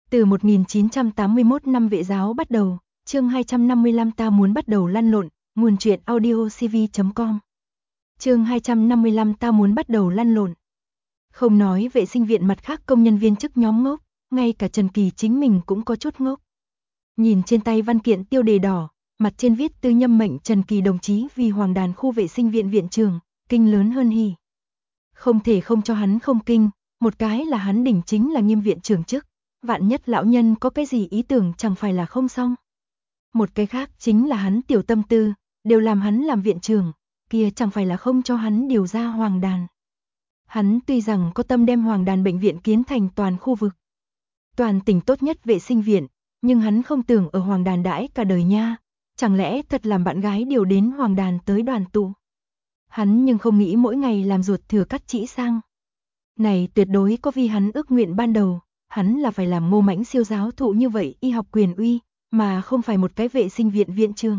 Từ 1981 năm Vệ giáo bắt đầu, chương 255 ta muốn bắt đầu lăn lộn, nguồn truyện audiocv.com. Chương 255 ta muốn bắt đầu lăn lộn. Không nói vệ sinh viện mặt khác công nhân viên chức nhóm ngốc, ngay cả Trần Kỳ chính mình cũng có chút ngốc. Nhìn trên tay văn kiện tiêu đề đỏ, mặt trên viết tư nhâm mệnh Trần Kỳ đồng chí vì Hoàng Đàn khu vệ sinh viện viện trưởng, kinh lớn hơn hỉ. Không thể không cho hắn không kinh, một cái là hắn đỉnh chính là nghiêm viện trưởng chức, vạn nhất lão nhân có cái gì ý tưởng chẳng phải là không xong. Một cái khác chính là hắn tiểu tâm tư, đều làm hắn làm viện trưởng, kia chẳng phải là không cho hắn điều ra Hoàng Đàn. Hắn tuy rằng có tâm đem Hoàng Đàn bệnh viện kiến thành toàn khu vực, toàn tỉnh tốt nhất vệ sinh viện, nhưng hắn không tưởng ở Hoàng Đàn đãi cả đời nha, chẳng lẽ thật làm bạn gái điều đến Hoàng Đàn tới đoàn tụ. Hắn nhưng không nghĩ mỗi ngày làm ruột thừa cắt chỉ sang. Này tuyệt đối có vì hắn ước nguyện ban đầu, hắn là phải làm Ngô Mãnh siêu giáo thụ như vậy y học quyền uy, mà không phải một cái vệ sinh viện viện trưởng.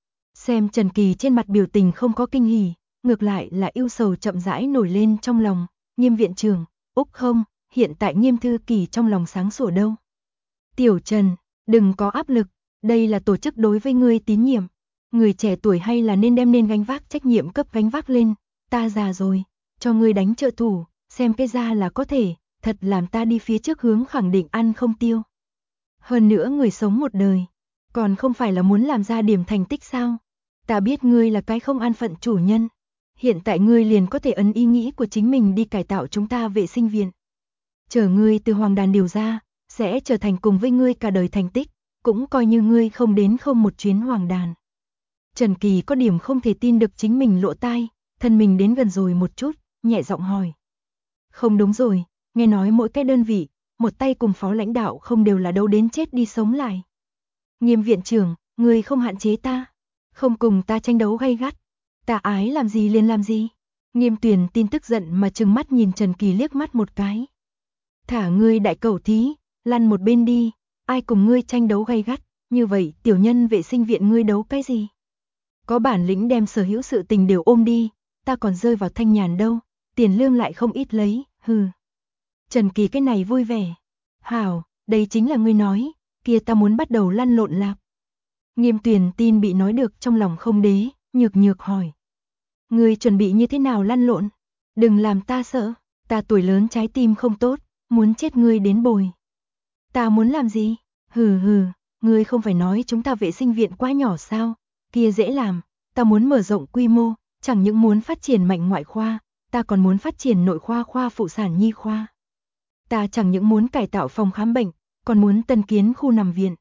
Xem Trần Kỳ trên mặt biểu tình không có kinh hỉ, ngược lại là ưu sầu chậm rãi nổi lên trong lòng, Nghiêm viện trưởng, Úc không, hiện tại Nghiêm thư kỳ trong lòng sáng sủa đâu. Tiểu Trần, đừng có áp lực, đây là tổ chức đối với ngươi tín nhiệm. Người trẻ tuổi hay là nên gánh vác trách nhiệm cấp gánh vác lên, ta già rồi, cho ngươi đánh trợ thủ, xem cái ra là có thể, thật làm ta đi phía trước hướng khẳng định ăn không tiêu. Hơn nữa người sống một đời, còn không phải là muốn làm ra điểm thành tích sao? Ta biết ngươi là cái không an phận chủ nhân, hiện tại ngươi liền có thể ấn ý nghĩ của chính mình đi cải tạo chúng ta vệ sinh viện. Chờ ngươi từ Hoàng Đàn điều ra, sẽ trở thành cùng với ngươi cả đời thành tích, cũng coi như ngươi không đến không một chuyến Hoàng Đàn. Trần Kỳ có điểm không thể tin được chính mình lỗ tai, thân mình đến gần rồi một chút, nhẹ giọng hỏi. Không đúng rồi, nghe nói mỗi cái đơn vị, một tay cùng phó lãnh đạo không đều là đấu đến chết đi sống lại. Nghiêm viện trưởng, ngươi không hạn chế ta, không cùng ta tranh đấu gay gắt, ta ái làm gì liền làm gì. Nghiêm Tuyền tin tức giận mà trừng mắt nhìn Trần Kỳ liếc mắt một cái. Thả ngươi đại cẩu thí, lăn một bên đi, ai cùng ngươi tranh đấu gay gắt, như vậy tiểu nhân vệ sinh viện ngươi đấu cái gì? Có bản lĩnh đem sở hữu sự tình đều ôm đi, ta còn rơi vào thanh nhàn đâu, tiền lương lại không ít lấy, hừ. Trần Kỳ cái này vui vẻ. Hảo, đây chính là ngươi nói, kia ta muốn bắt đầu lăn lộn lạc. Nghiêm Tuyền tin bị nói được trong lòng không đế, nhược nhược hỏi. Ngươi chuẩn bị như thế nào lăn lộn? Đừng làm ta sợ, ta tuổi lớn trái tim không tốt, muốn chết ngươi đến bồi. Ta muốn làm gì? Hừ hừ, ngươi không phải nói chúng ta vệ sinh viện quá nhỏ sao? Kia dễ làm, ta muốn mở rộng quy mô, chẳng những muốn phát triển mạnh ngoại khoa, ta còn muốn phát triển nội khoa, khoa phụ sản nhi khoa. Ta chẳng những muốn cải tạo phòng khám bệnh, còn muốn tân kiến khu nằm viện.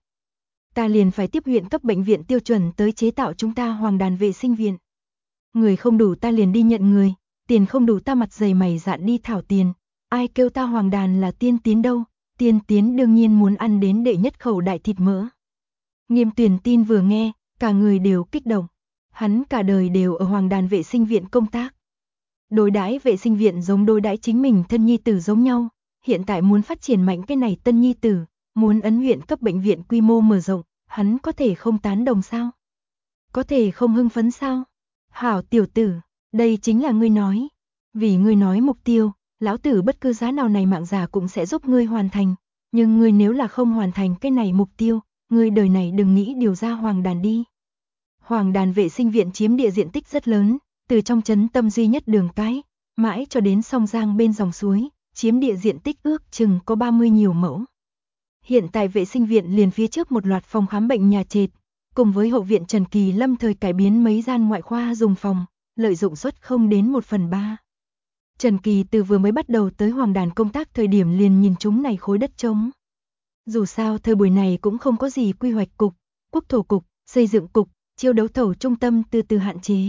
Ta liền phải tiếp huyện cấp bệnh viện tiêu chuẩn tới chế tạo chúng ta Hoàng Đàn vệ sinh viện. Người không đủ ta liền đi nhận người, tiền không đủ ta mặt dày mày dạn đi thảo tiền. Ai kêu ta Hoàng Đàn là tiên tiến đâu, tiên tiến đương nhiên muốn ăn đến đệ nhất khẩu đại thịt mỡ. Nghiêm Tuyền tin vừa nghe, cả người đều kích động. Hắn cả đời đều ở Hoàng Đàn vệ sinh viện công tác. Đối đãi vệ sinh viện giống đối đãi chính mình thân nhi tử giống nhau, hiện tại muốn phát triển mạnh cái này tân nhi tử, muốn ấn huyện cấp bệnh viện quy mô mở rộng, hắn có thể không tán đồng sao? Có thể không hưng phấn sao? Hảo tiểu tử, đây chính là ngươi nói. Vì ngươi nói mục tiêu, lão tử bất cứ giá nào này mạng già cũng sẽ giúp ngươi hoàn thành. Nhưng ngươi nếu là không hoàn thành cái này mục tiêu, ngươi đời này đừng nghĩ điều ra Hoàng Đàn đi. Hoàng Đàn vệ sinh viện chiếm địa diện tích rất lớn, từ trong trấn tâm duy nhất đường cái, mãi cho đến sông Giang bên dòng suối, chiếm địa diện tích ước chừng có 30 nhiều mẫu. Hiện tại vệ sinh viện liền phía trước một loạt phòng khám bệnh nhà trệt, cùng với hậu viện Trần Kỳ lâm thời cải biến mấy gian ngoại khoa dùng phòng, lợi dụng suất không đến 1/3. Trần Kỳ từ vừa mới bắt đầu tới Hoàng Đàn công tác thời điểm liền nhìn chúng này khối đất trống. Dù sao thời buổi này cũng không có gì quy hoạch cục, quốc thổ cục, xây dựng cục, chiêu đấu thầu trung tâm từ hạn chế.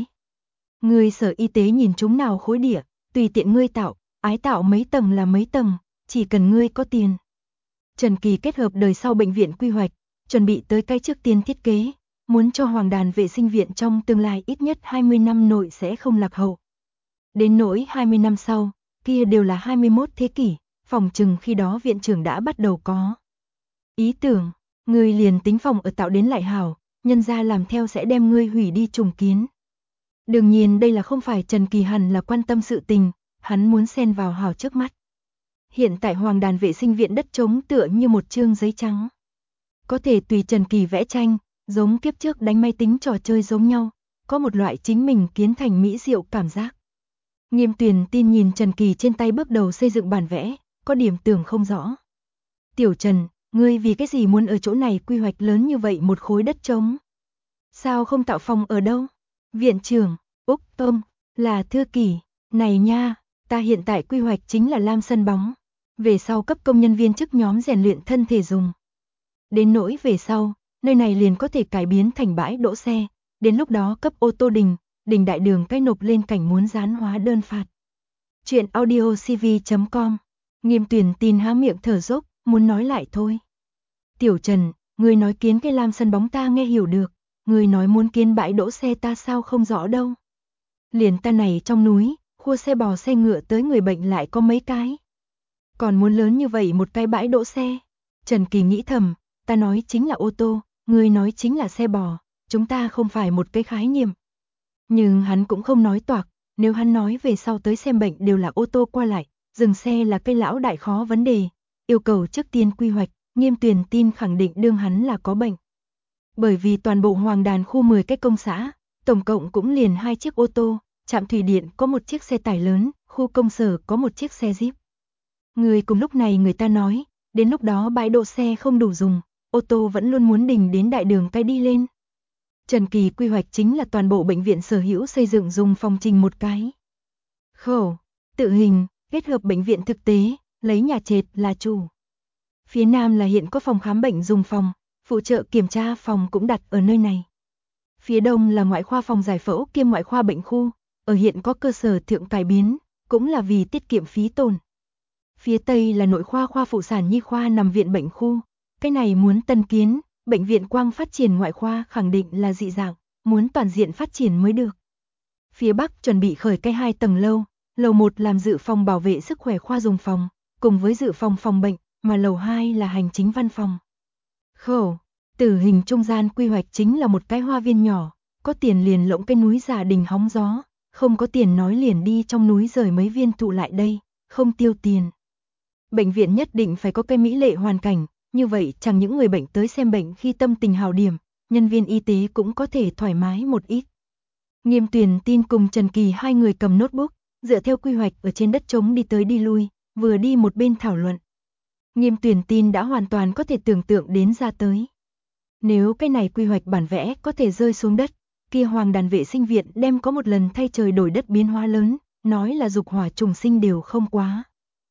Ngươi sở y tế nhìn chúng nào khối địa, tùy tiện ngươi tạo, ái tạo mấy tầng là mấy tầng, chỉ cần ngươi có tiền. Trần Kỳ kết hợp đời sau bệnh viện quy hoạch, chuẩn bị tới cái trước tiên thiết kế, muốn cho Hoàng Đàn vệ sinh viện trong tương lai ít nhất 20 năm nội sẽ không lạc hậu. Đến nỗi 20 năm sau, kia đều là 21 thế kỷ, phòng chừng khi đó viện trưởng đã bắt đầu có ý tưởng, ngươi liền tính phòng ở tạo đến lại hảo, nhân gia làm theo sẽ đem ngươi hủy đi trùng kiến. Đương nhiên đây là không phải Trần Kỳ hẳn là quan tâm sự tình, hắn muốn xen vào hảo trước mắt. Hiện tại Hoàng đàn vệ sinh viện đất trống tựa như một chương giấy trắng. Có thể tùy Trần Kỳ vẽ tranh, giống kiếp trước đánh máy tính trò chơi giống nhau, có một loại chính mình kiến thành mỹ diệu cảm giác. Nghiêm Tuyền tin nhìn Trần Kỳ trên tay bước đầu xây dựng bản vẽ, có điểm tưởng không rõ. Tiểu Trần, ngươi vì cái gì muốn ở chỗ này quy hoạch lớn như vậy một khối đất trống? Sao không tạo phòng ở đâu? Viện trưởng, Úc Tôm, là Thư Kỳ, này nha, ta hiện tại quy hoạch chính là làm sân bóng, về sau cấp công nhân viên chức nhóm rèn luyện thân thể dùng. Đến nỗi về sau, nơi này liền có thể cải biến thành bãi đỗ xe, đến lúc đó cấp ô tô đình đại đường cái nộp lên cảnh muốn dán hóa đơn phạt. Chuyện audio cv.com. Nghiêm Tuyền tin há miệng thở dốc, muốn nói lại thôi. Tiểu Trần, người nói kiến cái làm sân bóng ta nghe hiểu được, người nói muốn kiến bãi đỗ xe ta sao không rõ đâu. Liền ta này trong núi, khua xe bò xe ngựa tới người bệnh lại có mấy cái. Còn muốn lớn như vậy một cái bãi đỗ xe. Trần Kỳ nghĩ thầm, ta nói chính là ô tô, người nói chính là xe bò, chúng ta không phải một cái khái niệm. Nhưng hắn cũng không nói toạc, nếu hắn nói về sau tới xem bệnh đều là ô tô qua lại, dừng xe là cây lão đại khó vấn đề, yêu cầu trước tiên quy hoạch, Nghiêm Tuyền tin khẳng định đương hắn là có bệnh. Bởi vì toàn bộ Hoàng đàn khu 10 cái công xã, tổng cộng cũng liền 2 chiếc ô tô, trạm thủy điện có một chiếc xe tải lớn, khu công sở có một chiếc xe Jeep. Người cùng lúc này người ta nói, đến lúc đó bãi đỗ xe không đủ dùng, ô tô vẫn luôn muốn đình đến đại đường cái đi lên. Trần Kỳ quy hoạch chính là toàn bộ bệnh viện sở hữu xây dựng dùng phòng trình một cái. Khẩu, tự hình, kết hợp bệnh viện thực tế, lấy nhà trệt là chủ. Phía nam là hiện có phòng khám bệnh dùng phòng, phụ trợ kiểm tra phòng cũng đặt ở nơi này. Phía đông là ngoại khoa phòng giải phẫu kiêm ngoại khoa bệnh khu, ở hiện có cơ sở thượng cải biến, cũng là vì tiết kiệm phí tổn. Phía tây là nội khoa khoa phụ sản nhi khoa nằm viện bệnh khu, cái này muốn tân kiến, bệnh viện Quang phát triển ngoại khoa khẳng định là dị dạng, muốn toàn diện phát triển mới được. Phía bắc chuẩn bị khởi cái 2 tầng lâu, lầu 1 làm dự phòng bảo vệ sức khỏe khoa dùng phòng, cùng với dự phòng phòng bệnh, mà lầu 2 là hành chính văn phòng. Khẩu, tử hình trung gian quy hoạch chính là một cái hoa viên nhỏ, có tiền liền lộng cái núi giả đình hóng gió, không có tiền nói liền đi trong núi rời mấy viên thụ lại đây, không tiêu tiền. Bệnh viện nhất định phải có cái mỹ lệ hoàn cảnh, như vậy chẳng những người bệnh tới xem bệnh khi tâm tình hào điểm, nhân viên y tế cũng có thể thoải mái một ít. Nghiêm Tuyền tin cùng Trần Kỳ hai người cầm notebook, dựa theo quy hoạch ở trên đất trống đi tới đi lui, vừa đi một bên thảo luận. Nghiêm Tuyền tin đã hoàn toàn có thể tưởng tượng đến ra tới. Nếu cái này quy hoạch bản vẽ có thể rơi xuống đất, kia Hoàng đàn vệ sinh viện đem có một lần thay trời đổi đất biến hóa lớn, nói là dục hỏa trùng sinh đều không quá.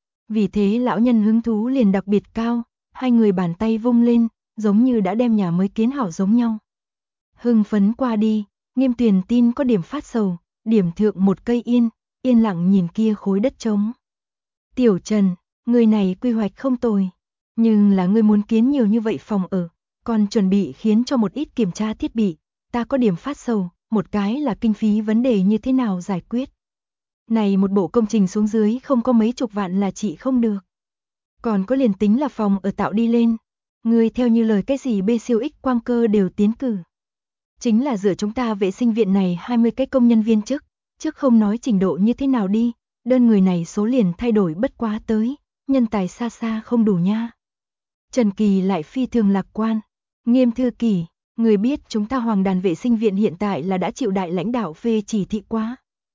Vì thế lão nhân hứng thú liền đặc biệt cao, hai người bàn tay vung lên, giống như đã đem nhà mới kiến hảo giống nhau. Hưng phấn qua đi, Nghiêm Tuyền tin có điểm phát sầu, điểm thượng một cây yên lặng nhìn kia khối đất trống. Tiểu Trần, người này quy hoạch không tồi, nhưng là người muốn kiến nhiều như vậy phòng ở, còn chuẩn bị khiến cho một ít kiểm tra thiết bị, ta có điểm phát sầu, một cái là kinh phí vấn đề như thế nào giải quyết. Này một bộ công trình xuống dưới không có mấy chục vạn là chị không được. Còn có liền tính là phòng ở tạo đi lên, người theo như lời cái gì B siêu X quang cơ đều tiến cử. Chính là dựa chúng ta vệ sinh viện này 20 cái công nhân viên chức, trước không nói trình độ như thế nào đi, đơn người này số liền thay đổi bất quá tới, nhân tài xa xa không đủ nha. Trần Kỳ lại phi thường lạc quan, Nghiêm Thư Kỳ, người biết chúng ta Hoàng đàn vệ sinh viện hiện tại là đã chịu đại lãnh đạo phê chỉ thị quá.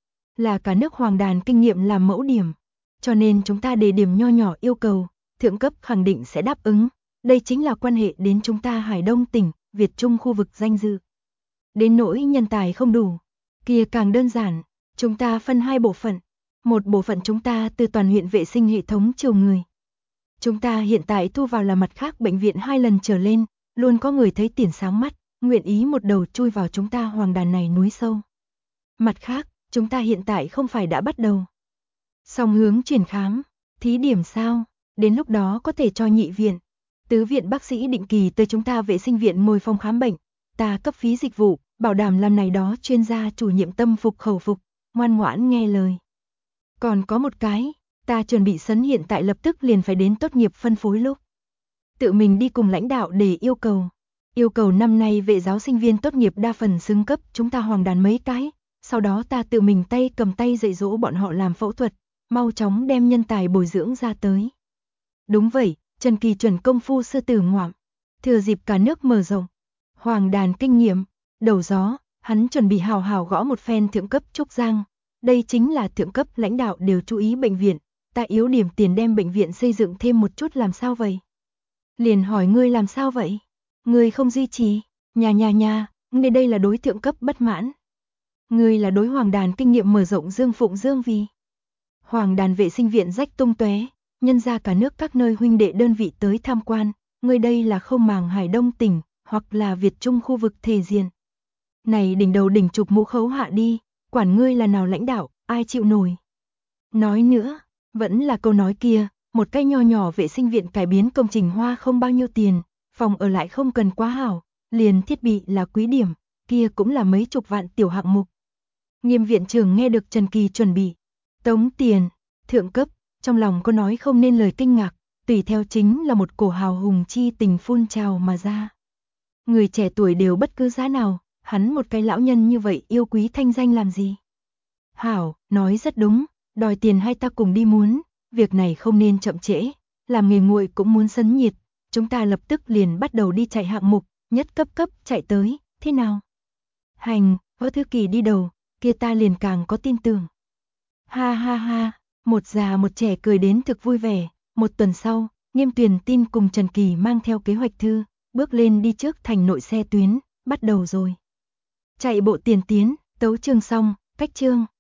Là cả nước Hoàng đàn kinh nghiệm làm mẫu điểm, cho nên chúng ta đề điểm nho nhỏ yêu cầu, thượng cấp khẳng định sẽ đáp ứng, đây chính là quan hệ đến chúng ta Hải Đông tỉnh, Việt Trung khu vực danh dự. Đến nỗi nhân tài không đủ, kia càng đơn giản, chúng ta phân 2 bộ phận, một bộ phận chúng ta từ toàn huyện vệ sinh hệ thống chiều người. Chúng ta hiện tại thu vào là mặt khác bệnh viện 2 lần trở lên, luôn có người thấy tiền sáng mắt, nguyện ý một đầu chui vào chúng ta Hoàng đàn này núi sâu. Mặt khác, chúng ta hiện tại không phải đã bắt đầu song hướng chuyển khám, thí điểm sao, đến lúc đó có thể cho nhị viện, tứ viện bác sĩ định kỳ tới chúng ta vệ sinh viện ngồi phòng khám bệnh, ta cấp phí dịch vụ, bảo đảm làm này đó chuyên gia chủ nhiệm tâm phục khẩu phục, ngoan ngoãn nghe lời. Còn có một cái, ta chuẩn bị sấn hiện tại lập tức liền phải đến tốt nghiệp phân phối lúc. Tự mình đi cùng lãnh đạo để yêu cầu năm nay vệ giáo sinh viên tốt nghiệp đa phần xứng cấp chúng ta Hoàng đàn mấy cái, sau đó ta tự mình tay cầm tay dạy dỗ bọn họ làm phẫu thuật, mau chóng đem nhân tài bồi dưỡng ra tới. Đúng vậy, Trần Kỳ chuẩn công phu sư tử ngoạm, thừa dịp cả nước mở rộng, hoàng đàn kinh nghiệm, đầu gió, hắn chuẩn bị hào hào gõ một phen thượng cấp Trúc Giang. Đây chính là thượng cấp lãnh đạo đều chú ý bệnh viện, ta yếu điểm tiền đem bệnh viện xây dựng thêm một chút làm sao vậy? Liền hỏi ngươi làm sao vậy? Ngươi không duy trì, nhà, ngươi đây là đối thượng cấp bất mãn. Ngươi là đối hoàng đàn kinh nghiệm mở rộng Dương Phụng Dương vì. Hoàng đàn vệ sinh viện rách tung tóe, nhân ra cả nước các nơi huynh đệ đơn vị tới tham quan, ngươi đây là không màng Hải Đông tỉnh, hoặc là Việt Trung khu vực thể diện. Này đỉnh đầu đỉnh chụp mũ khấu hạ đi, quản ngươi là nào lãnh đạo, ai chịu nổi. Nói nữa, vẫn là câu nói kia, một cái nho nhỏ vệ sinh viện cải biến công trình hoa không bao nhiêu tiền, phòng ở lại không cần quá hảo, liền thiết bị là quý điểm, kia cũng là mấy chục vạn tiểu hạng mục. Nghiêm viện trưởng nghe được Trần Kỳ chuẩn bị tống tiền, thượng cấp, trong lòng có nói không nên lời kinh ngạc, tùy theo chính là một cổ hào hùng chi tình phun trào mà ra. Người trẻ tuổi đều bất cứ giá nào, hắn một cái lão nhân như vậy yêu quý thanh danh làm gì? Hảo, nói rất đúng, đòi tiền hay ta cùng đi muốn, việc này không nên chậm trễ, làm nghề nguội cũng muốn sấn nhiệt, chúng ta lập tức liền bắt đầu đi chạy hạng mục, nhất cấp chạy tới, thế nào? Hành, Võ Thư Kỳ đi đầu, kia ta liền càng có tin tưởng. Ha, một già một trẻ cười đến thực vui vẻ, một tuần sau, Nghiêm Tuyền tin cùng Trần Kỳ mang theo kế hoạch thư, bước lên đi trước thành nội xe tuyến, bắt đầu rồi. Chạy bộ tiền tiến, tấu chương xong, cách chương.